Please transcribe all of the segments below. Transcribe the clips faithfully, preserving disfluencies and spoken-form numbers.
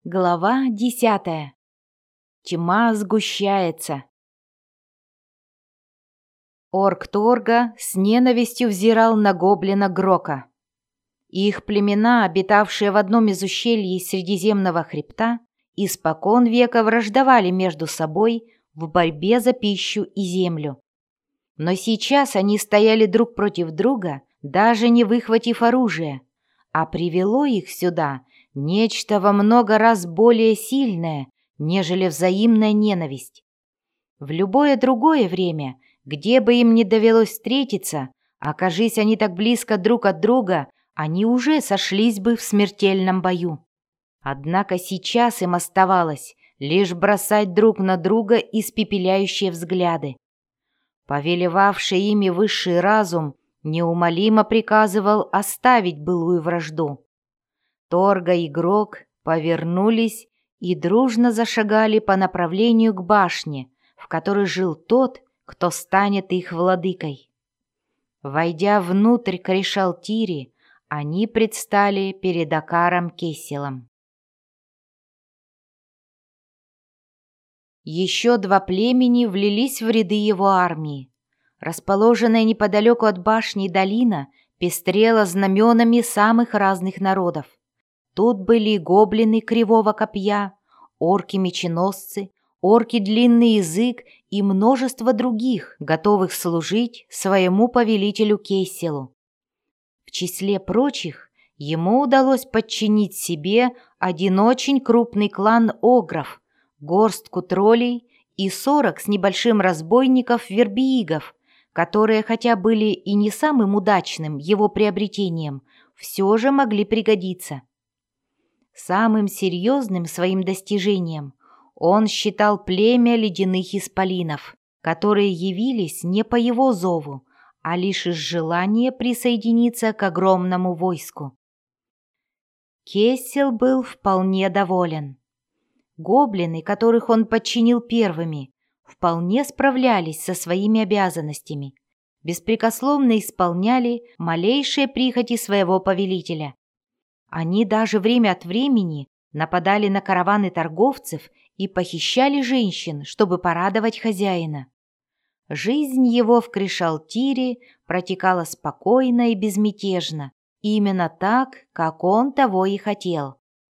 Глава десятая. Тьма сгущается. Орк Торга с ненавистью взирал на гоблина Грока. Их племена, обитавшие в одном из ущелий Средиземного хребта, испокон века враждовали между собой в борьбе за пищу и землю. Но сейчас они стояли друг против друга, даже не выхватив оружие, а привело их сюда нечто во много раз более сильное, нежели взаимная ненависть. В любое другое время, где бы им ни довелось встретиться, окажись они так близко друг от друга, они уже сошлись бы в смертельном бою. Однако сейчас им оставалось лишь бросать друг на друга испепеляющие взгляды. Повелевавший ими высший разум неумолимо приказывал оставить былую вражду. Торга и Грок повернулись и дружно зашагали по направлению к башне, в которой жил тот, кто станет их владыкой. Войдя внутрь Кришалтири, они предстали перед Акаром Кесселом. Еще два племени влились в ряды его армии. Расположенная неподалеку от башни долина пестрела знаменами самых разных народов. Тут были и гоблины кривого копья, орки-меченосцы, орки длинный язык и множество других, готовых служить своему повелителю Кесселу. В числе прочих ему удалось подчинить себе один очень крупный клан огров, горстку троллей и сорок с небольшим разбойников-вербиигов, которые, хотя были и не самым удачным его приобретением, все же могли пригодиться. Самым серьезным своим достижением он считал племя ледяных исполинов, которые явились не по его зову, а лишь из желания присоединиться к огромному войску. Кессел был вполне доволен. Гоблины, которых он подчинил первыми, вполне справлялись со своими обязанностями, беспрекословно исполняли малейшие прихоти своего повелителя. Они даже время от времени нападали на караваны торговцев и похищали женщин, чтобы порадовать хозяина. Жизнь его в Кришалтире протекала спокойно и безмятежно, именно так, как он того и хотел.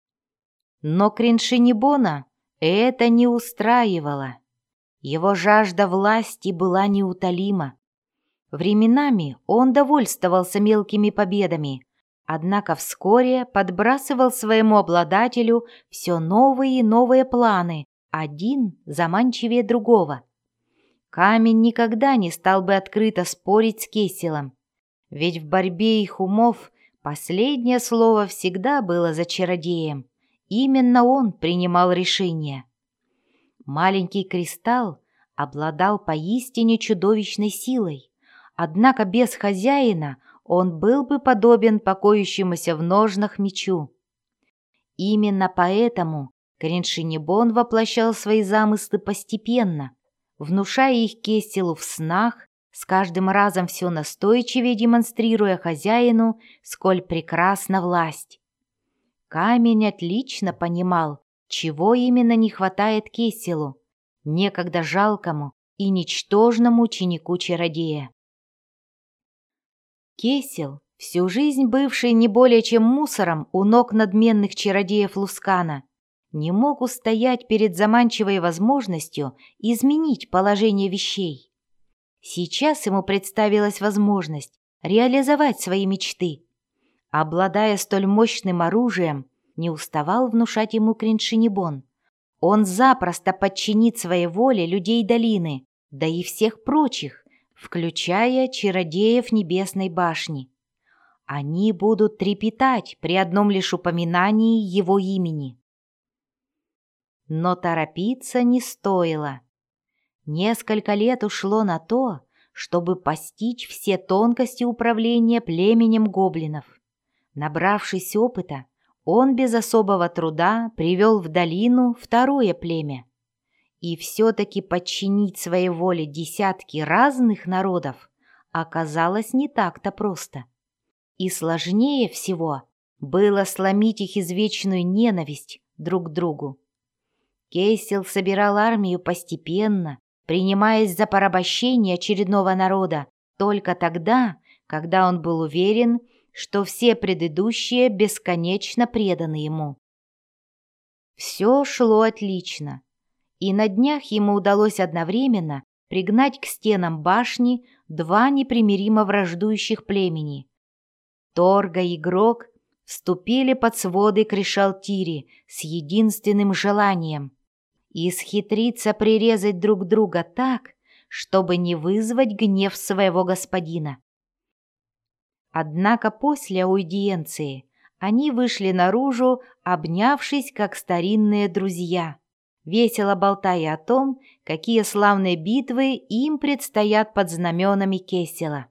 Но Криншинибона это не устраивало. Его жажда власти была неутолима. Временами он довольствовался мелкими победами, однако вскоре подбрасывал своему обладателю все новые и новые планы, один заманчивее другого. Камень никогда не стал бы открыто спорить с Кесселом, ведь в борьбе их умов последнее слово всегда было за чародеем. Именно он принимал решения. Маленький кристалл обладал поистине чудовищной силой, однако без хозяина он был бы подобен покоящемуся в ножнах мечу. Именно поэтому Криншинибон воплощал свои замыслы постепенно, внушая их Кесселу в снах, с каждым разом все настойчивее демонстрируя хозяину, сколь прекрасна власть. Камень отлично понимал, чего именно не хватает Кесселу, некогда жалкому и ничтожному ученику-чародея. Кессел, всю жизнь бывший не более чем мусором у ног надменных чародеев Лускана, не мог устоять перед заманчивой возможностью изменить положение вещей. Сейчас ему представилась возможность реализовать свои мечты. Обладая столь мощным оружием, не уставал внушать ему Криншинибон. Он запросто подчинит своей воле людей долины, да и всех прочих, включая чародеев Небесной башни. Они будут трепетать при одном лишь упоминании его имени. Но торопиться не стоило. Несколько лет ушло на то, чтобы постичь все тонкости управления племенем гоблинов. Набравшись опыта, он без особого труда привел в долину второе племя. И все-таки подчинить своей воле десятки разных народов оказалось не так-то просто. И сложнее всего было сломить их извечную ненависть друг к другу. Кесел собирал армию постепенно, принимаясь за порабощение очередного народа только тогда, когда он был уверен, что все предыдущие бесконечно преданы ему. Все шло отлично, и на днях ему удалось одновременно пригнать к стенам башни два непримиримо враждующих племени. Торга и Грок вступили под своды Кришалтири с единственным желанием — исхитриться прирезать друг друга так, чтобы не вызвать гнев своего господина. Однако после аудиенции они вышли наружу, обнявшись как старинные друзья, весело болтая о том, какие славные битвы им предстоят под знаменами Кесела.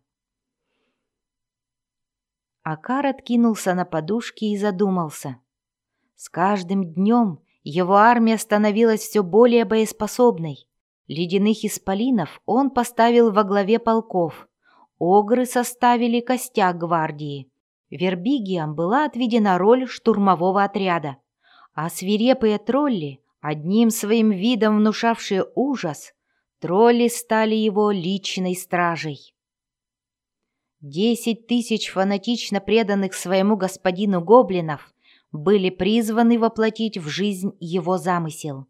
Акар откинулся на подушки и задумался. С каждым днем его армия становилась все более боеспособной. Ледяных исполинов он поставил во главе полков, огры составили костяк гвардии, вербигиям была отведена роль штурмового отряда, а свирепые тролли, одним своим видом внушавшие ужас, тролли стали его личной стражей. Десять тысяч фанатично преданных своему господину гоблинов были призваны воплотить в жизнь его замысел.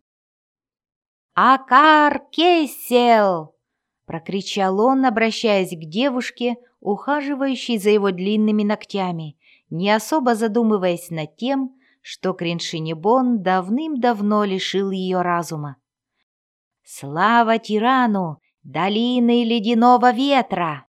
«Акар Кесел!» — прокричал он, обращаясь к девушке, ухаживающей за его длинными ногтями, не особо задумываясь над тем, что Криншинибон давным-давно лишил ее разума. «Слава тирану, долины ледяного ветра!»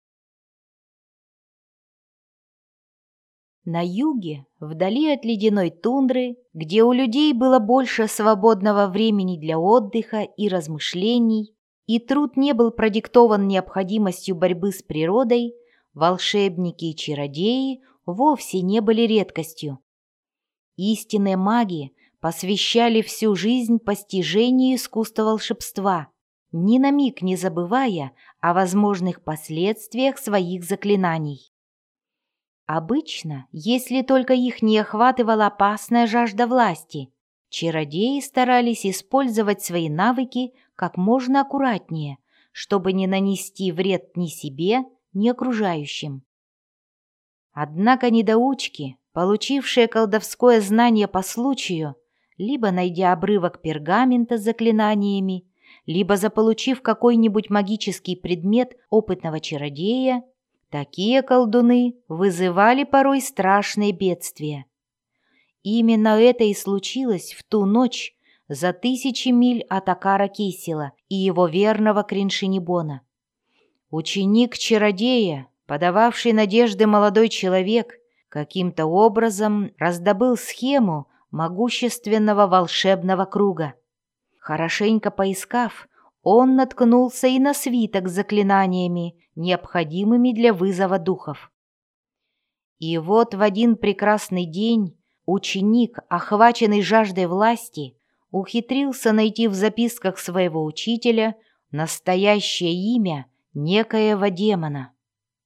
На юге, вдали от ледяной тундры, где у людей было больше свободного времени для отдыха и размышлений, и труд не был продиктован необходимостью борьбы с природой, волшебники и чародеи вовсе не были редкостью. Истинные маги посвящали всю жизнь постижению искусства волшебства, ни на миг не забывая о возможных последствиях своих заклинаний. Обычно, если только их не охватывала опасная жажда власти, чародеи старались использовать свои навыки как можно аккуратнее, чтобы не нанести вред ни себе, ни окружающим. Однако недоучки, получившие колдовское знание по случаю, либо найдя обрывок пергамента с заклинаниями, либо заполучив какой-нибудь магический предмет опытного чародея, такие колдуны вызывали порой страшные бедствия. Именно это и случилось в ту ночь за тысячи миль от Акара Кесела и его верного Криншинибона. Ученик-чародея, подававший надежды молодой человек, каким-то образом раздобыл схему могущественного волшебного круга. Хорошенько поискав, он наткнулся и на свиток с заклинаниями, необходимыми для вызова духов. И вот в один прекрасный день ученик, охваченный жаждой власти, ухитрился найти в записках своего учителя настоящее имя некоего демона.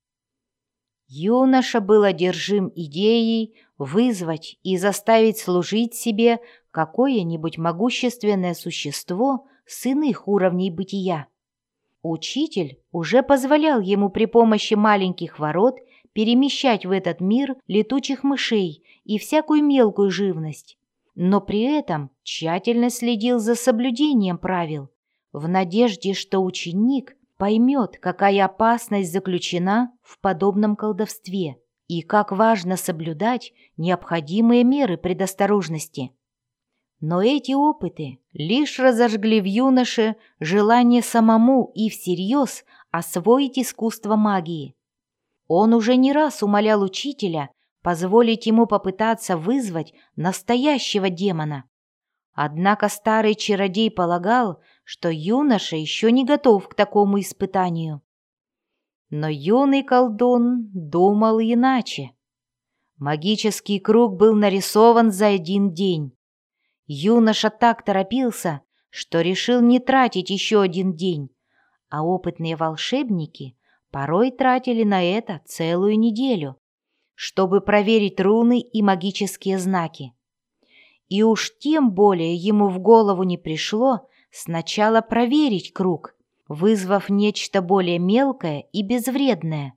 Юноша был одержим идеей вызвать и заставить служить себе какое-нибудь могущественное существо с иных уровней бытия. Учитель уже позволял ему при помощи маленьких ворот перемещать в этот мир летучих мышей и всякую мелкую живность, но при этом тщательно следил за соблюдением правил, в надежде, что ученик поймет, какая опасность заключена в подобном колдовстве и как важно соблюдать необходимые меры предосторожности. Но эти опыты лишь разожгли в юноше желание самому и всерьез освоить искусство магии. Он уже не раз умолял учителя позволить ему попытаться вызвать настоящего демона. Однако старый чародей полагал, что юноша еще не готов к такому испытанию. Но юный колдун думал иначе. Магический круг был нарисован за один день. Юноша так торопился, что решил не тратить еще один день, а опытные волшебники порой тратили на это целую неделю, чтобы проверить руны и магические знаки. И уж тем более ему в голову не пришло сначала проверить круг, вызвав нечто более мелкое и безвредное.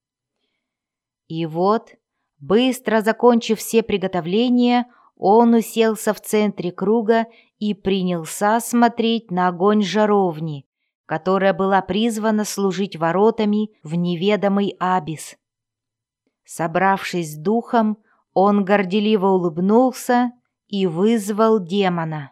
И вот, быстро закончив все приготовления, он уселся в центре круга и принялся смотреть на огонь жаровни, которая была призвана служить воротами в неведомый абис. Собравшись с духом, он горделиво улыбнулся и вызвал демона.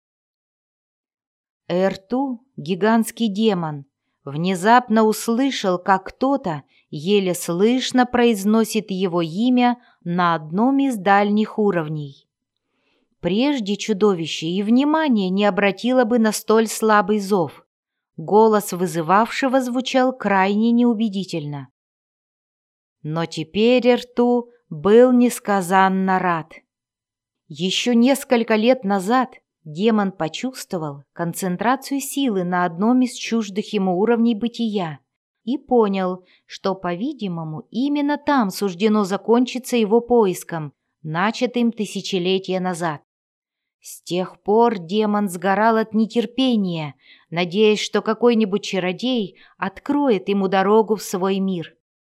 Эрту, гигантский демон, внезапно услышал, как кто-то еле слышно произносит его имя на одном из дальних уровней. Прежде чудовище и внимания не обратило бы на столь слабый зов. Голос вызывавшего звучал крайне неубедительно. Но теперь Эрту был несказанно рад. Еще несколько лет назад демон почувствовал концентрацию силы на одном из чуждых ему уровней бытия и понял, что, по-видимому, именно там суждено закончиться его поиском, начатым тысячелетия назад. С тех пор демон сгорал от нетерпения, надеясь, что какой-нибудь чародей откроет ему дорогу в свой мир.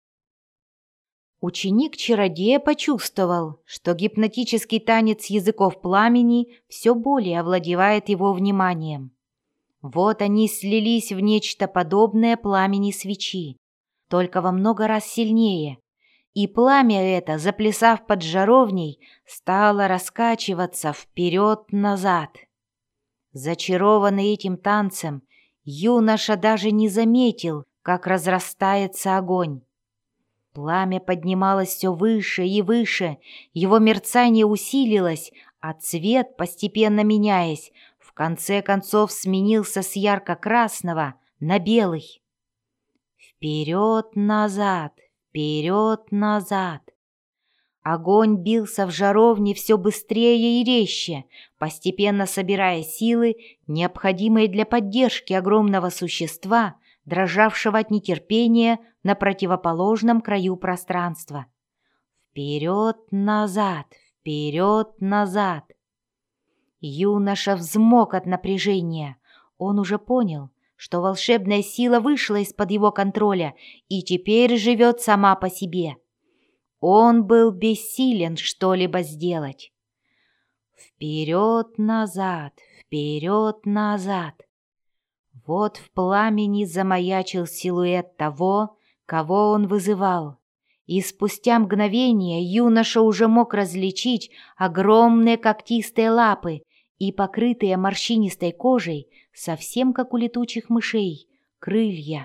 Ученик чародея почувствовал, что гипнотический танец языков пламени все более овладевает его вниманием. Вот они слились в нечто подобное пламени свечи, только во много раз сильнее, и пламя это, заплясав под жаровней, стало раскачиваться вперед-назад. Зачарованный этим танцем, юноша даже не заметил, как разрастается огонь. Пламя поднималось все выше и выше, его мерцание усилилось, а цвет, постепенно меняясь, в конце концов сменился с ярко-красного на белый. Вперед-назад, вперед-назад. Огонь бился в жаровне все быстрее и резче, постепенно собирая силы, необходимые для поддержки огромного существа, дрожавшего от нетерпения на противоположном краю пространства. Вперед-назад, вперед-назад. Юноша взмок от напряжения. Он уже понял, что волшебная сила вышла из-под его контроля и теперь живет сама по себе. Он был бессилен что-либо сделать. Вперед-назад, вперед-назад. Вот в пламени замаячил силуэт того, кого он вызывал, и спустя мгновение юноша уже мог различить огромные когтистые лапы и покрытые морщинистой кожей, совсем как у летучих мышей, крылья.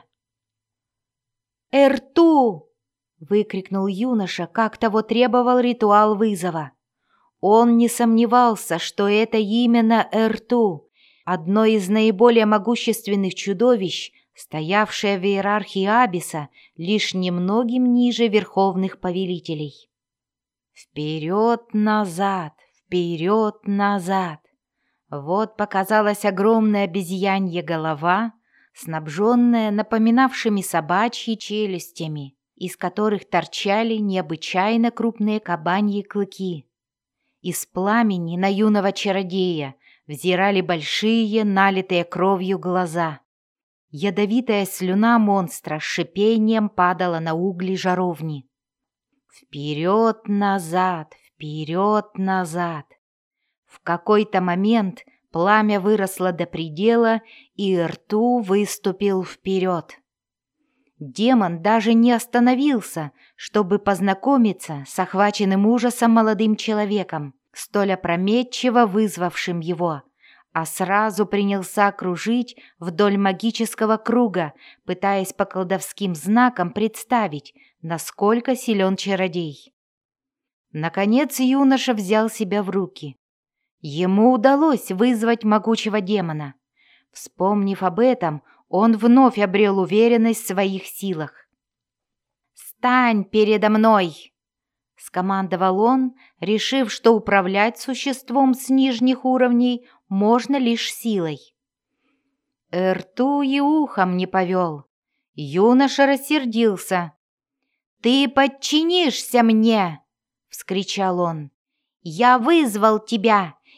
«Эрту!» — выкрикнул юноша, как того требовал ритуал вызова. Он не сомневался, что это именно Эрту, одно из наиболее могущественных чудовищ, стоявшее в иерархии Абиса лишь немногим ниже верховных повелителей. Вперед-назад, вперед-назад. Вот показалась огромная обезьянья голова, снабженная напоминавшими собачьи челюстями, из которых торчали необычайно крупные кабаньи клыки. Из пламени на юного чародея взирали большие, налитые кровью глаза. Ядовитая слюна монстра с шипением падала на угли жаровни. Вперед-назад, вперед-назад. В какой-то момент пламя выросло до предела, и Эрту выступил вперед. Демон даже не остановился, чтобы познакомиться с охваченным ужасом молодым человеком, столь опрометчиво вызвавшим его, а сразу принялся кружить вдоль магического круга, пытаясь по колдовским знакам представить, насколько силен чародей. Наконец юноша взял себя в руки. Ему удалось вызвать могучего демона. Вспомнив об этом, он вновь обрел уверенность в своих силах. «Стань передо мной!» — скомандовал он, решив, что управлять существом с нижних уровней можно лишь силой. Эрту и ухом не повел. Юноша рассердился. «Ты подчинишься мне!» — вскричал он. «Я вызвал тебя,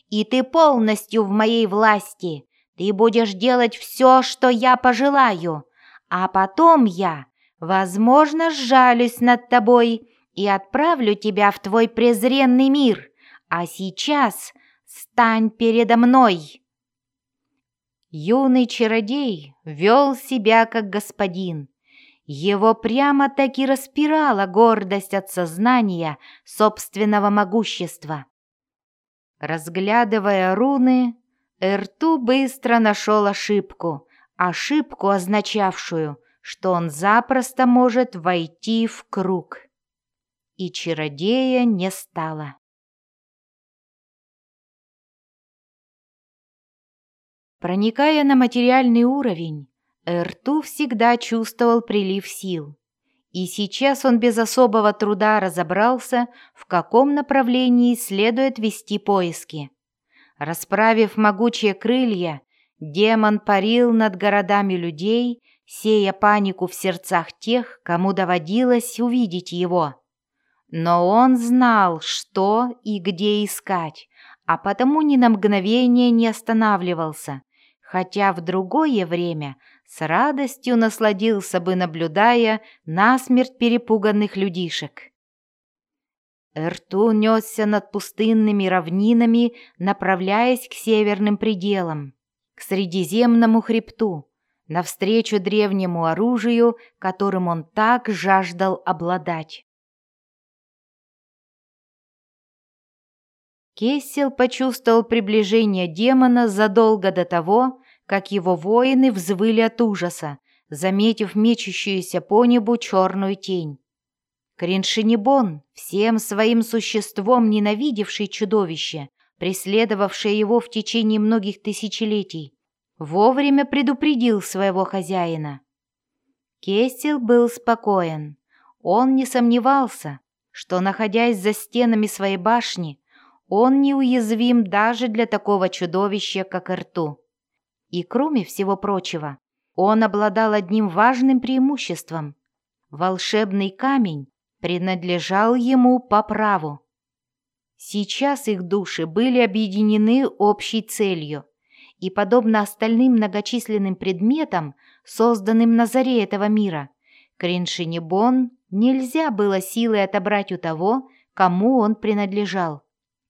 и ты полностью в моей власти. Ты будешь делать все, что я пожелаю, а потом я, возможно, сжалюсь над тобой и отправлю тебя в твой презренный мир. А сейчас стань передо мной». Юный чародей вел себя как господин. Его прямо-таки распирала гордость от сознания собственного могущества. Разглядывая руны, Эрту быстро нашел ошибку, ошибку, означавшую, что он запросто может войти в круг. И чародея не стало. Проникая на материальный уровень, Эрту всегда чувствовал прилив сил. И сейчас он без особого труда разобрался, в каком направлении следует вести поиски. Расправив могучие крылья, демон парил над городами людей, сея панику в сердцах тех, кому доводилось увидеть его. Но он знал, что и где искать, а потому ни на мгновение не останавливался, хотя в другое время с радостью насладился бы, наблюдая насмерть перепуганных людишек. Эрту несся над пустынными равнинами, направляясь к северным пределам, к Средиземному хребту, навстречу древнему оружию, которым он так жаждал обладать. Кессел почувствовал приближение демона задолго до того, как его воины взвыли от ужаса, заметив мечущуюся по небу черную тень. Криншинибон, всем своим существом ненавидевший чудовище, преследовавшее его в течение многих тысячелетий, вовремя предупредил своего хозяина. Кессел был спокоен. Он не сомневался, что, находясь за стенами своей башни, он неуязвим даже для такого чудовища, как Эрту. И кроме всего прочего, он обладал одним важным преимуществом. Волшебный камень принадлежал ему по праву. Сейчас их души были объединены общей целью, и, подобно остальным многочисленным предметам, созданным на заре этого мира, Криншинибон нельзя было силой отобрать у того, кому он принадлежал.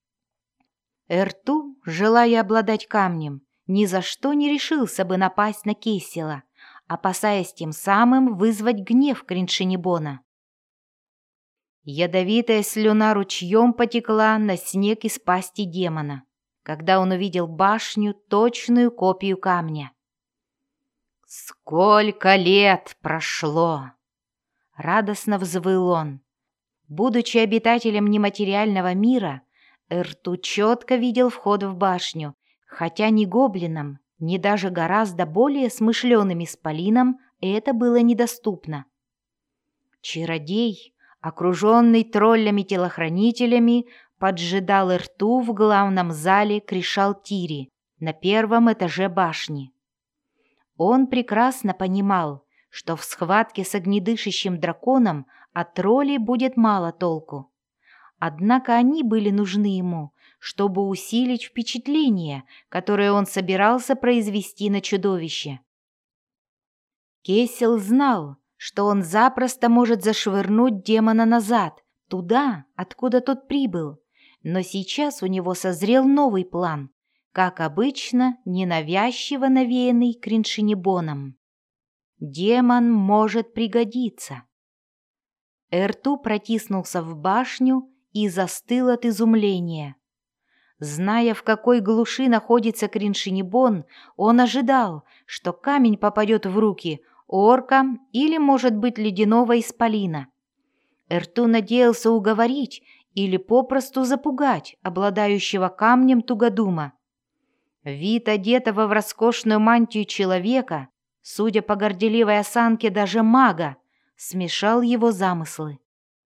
Эрту, желая обладать камнем, ни за что не решился бы напасть на Кессела, опасаясь тем самым вызвать гнев Криншинибона. Ядовитая слюна ручьем потекла на снег из пасти демона, когда он увидел башню, точную копию камня. «Сколько лет прошло!» — радостно взвыл он. Будучи обитателем нематериального мира, Эрту четко видел вход в башню, хотя ни гоблинам, ни даже гораздо более смышленым исполинам это было недоступно. Чародей, окруженный троллями-телохранителями, поджидал Эрту в главном зале Кришал-Тири на первом этаже башни. Он прекрасно понимал, что в схватке с огнедышащим драконом от троллей будет мало толку. Однако они были нужны ему, чтобы усилить впечатление, которое он собирался произвести на чудовище. Кессел знал, что он запросто может зашвырнуть демона назад, туда, откуда тот прибыл, но сейчас у него созрел новый план, как обычно, ненавязчиво навеянный Криншинибоном. Демон может пригодиться. Эрту протиснулся в башню и застыл от изумления. Зная, в какой глуши находится Криншинибон, он ожидал, что камень попадет в руки орка или, может быть, ледяного исполина. Эрту надеялся уговорить или попросту запугать обладающего камнем тугодума. Вид одетого в роскошную мантию человека, судя по горделивой осанке даже мага, смешал его замыслы.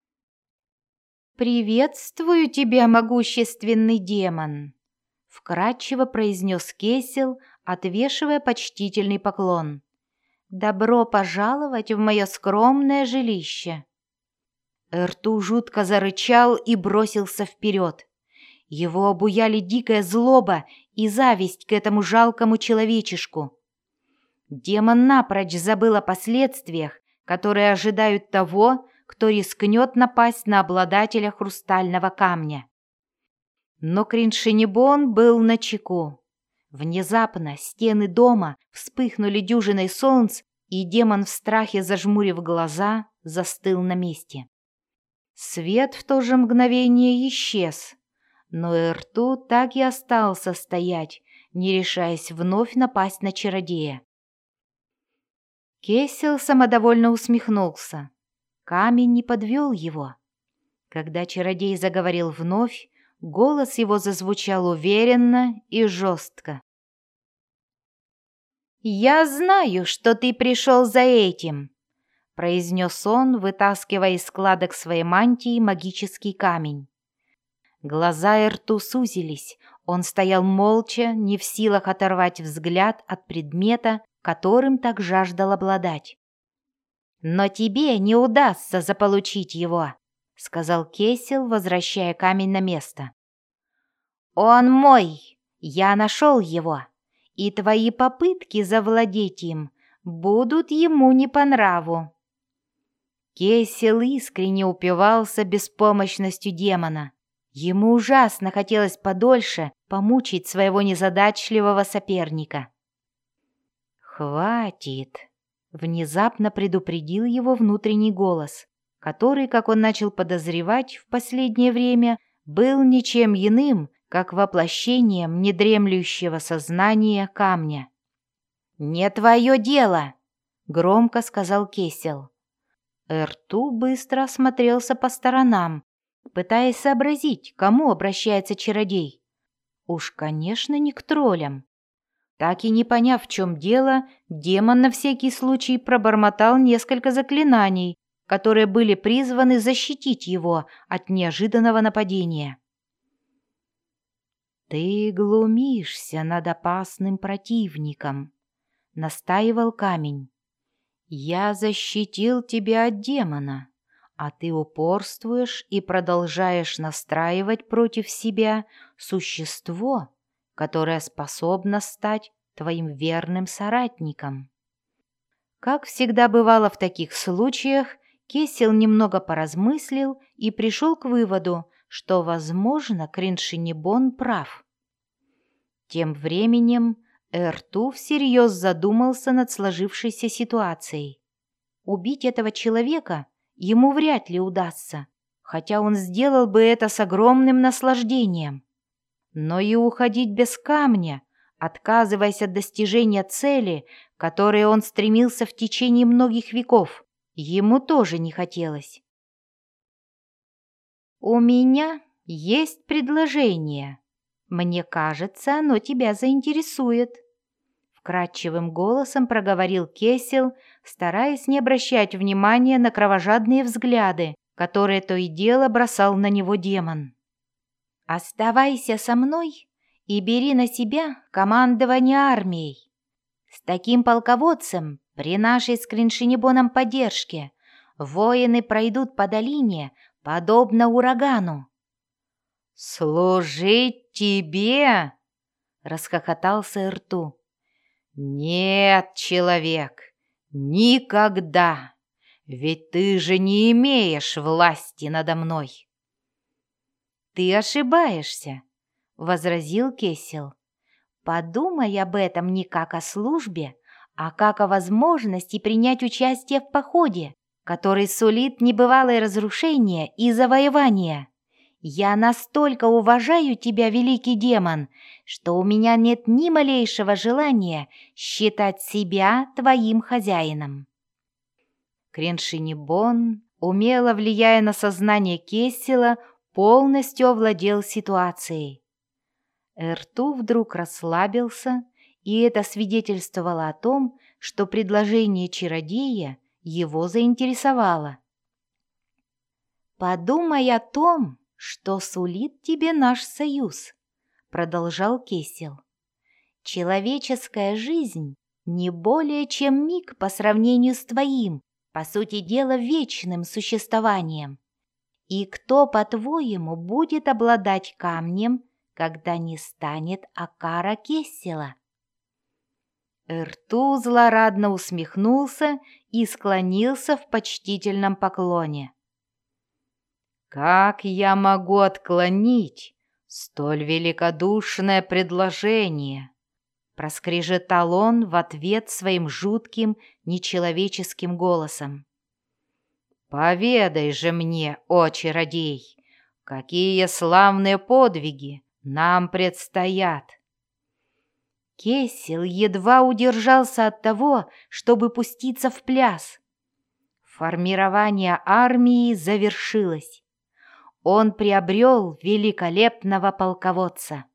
«Приветствую тебя, могущественный демон!» — вкратчиво произнес Кессел, отвешивая почтительный поклон. «Добро пожаловать в мое скромное жилище!» Эрту жутко зарычал и бросился вперед. Его обуяли дикая злоба и зависть к этому жалкому человечишку. Демон напрочь забыл о последствиях, которые ожидают того, кто рискнет напасть на обладателя хрустального камня. Но Криншинибон был начеку. Внезапно стены дома вспыхнули дюжиной солнц, и демон в страхе, зажмурив глаза, застыл на месте. Свет в то же мгновение исчез, но Эрту так и остался стоять, не решаясь вновь напасть на чародея. Кесел самодовольно усмехнулся. Камень не подвел его. Когда чародей заговорил вновь, голос его зазвучал уверенно и жестко. «Я знаю, что ты пришел за этим», — произнес он, вытаскивая из складок своей мантии магический камень. Глаза Эрту сузились, он стоял молча, не в силах оторвать взгляд от предмета, которым так жаждал обладать. «Но тебе не удастся заполучить его», — сказал Кесел, возвращая камень на место. «Он мой, я нашел его, и твои попытки завладеть им будут ему не по нраву». Кесел искренне упивался беспомощностью демона. Ему ужасно хотелось подольше помучить своего незадачливого соперника. «Хватит!» — внезапно предупредил его внутренний голос, который, как он начал подозревать в последнее время, был ничем иным, как воплощением недремлющего сознания камня. «Не твое дело!» — громко сказал Кесел. Эрту быстро осмотрелся по сторонам, пытаясь сообразить, к кому обращается чародей. Уж, конечно, не к троллям. Так и не поняв, в чем дело, демон на всякий случай пробормотал несколько заклинаний, которые были призваны защитить его от неожиданного нападения. «Ты глумишься над опасным противником», — настаивал камень. «Я защитил тебя от демона, а ты упорствуешь и продолжаешь настраивать против себя существо, которое способно стать твоим верным соратником». Как всегда бывало в таких случаях, Кесел немного поразмыслил и пришел к выводу, что, возможно, Криншинибон прав. Тем временем Эрту всерьез задумался над сложившейся ситуацией. Убить этого человека ему вряд ли удастся, хотя он сделал бы это с огромным наслаждением. Но и уходить без камня, отказываясь от достижения цели, к которой он стремился в течение многих веков, ему тоже не хотелось. «У меня есть предложение. Мне кажется, оно тебя заинтересует», — вкрадчивым голосом проговорил Кесел, стараясь не обращать внимания на кровожадные взгляды, которые то и дело бросал на него демон. «Оставайся со мной и бери на себя командование армией. С таким полководцем, при нашей с Криншинибоном поддержке, воины пройдут по долине, подобно урагану». «Служить тебе?» — расхохотался Эрту. «Нет, человек, никогда, ведь ты же не имеешь власти надо мной». «Ты ошибаешься», — возразил Кесел. «Подумай об этом не как о службе, а как о возможности принять участие в походе, который сулит небывалое разрушение и завоевание. Я настолько уважаю тебя, великий демон, что у меня нет ни малейшего желания считать себя твоим хозяином». Криншинибон, умело влияя на сознание Кесела, полностью овладел ситуацией. Эрту вдруг расслабился, и это свидетельствовало о том, что предложение чародея его заинтересовало. «Подумай о том, что сулит тебе наш союз», — продолжал Кесел. «Человеческая жизнь не более чем миг по сравнению с твоим, по сути дела, вечным существованием. И кто, по-твоему, будет обладать камнем, когда не станет Акара Кессела?» Эрту злорадно усмехнулся и склонился в почтительном поклоне. «Как я могу отклонить столь великодушное предложение?» Проскрежетал он в ответ своим жутким, нечеловеческим голосом. «Поведай же мне, о чародей, какие славные подвиги нам предстоят!» Кессел едва удержался от того, чтобы пуститься в пляс. Формирование армии завершилось. Он приобрел великолепного полководца.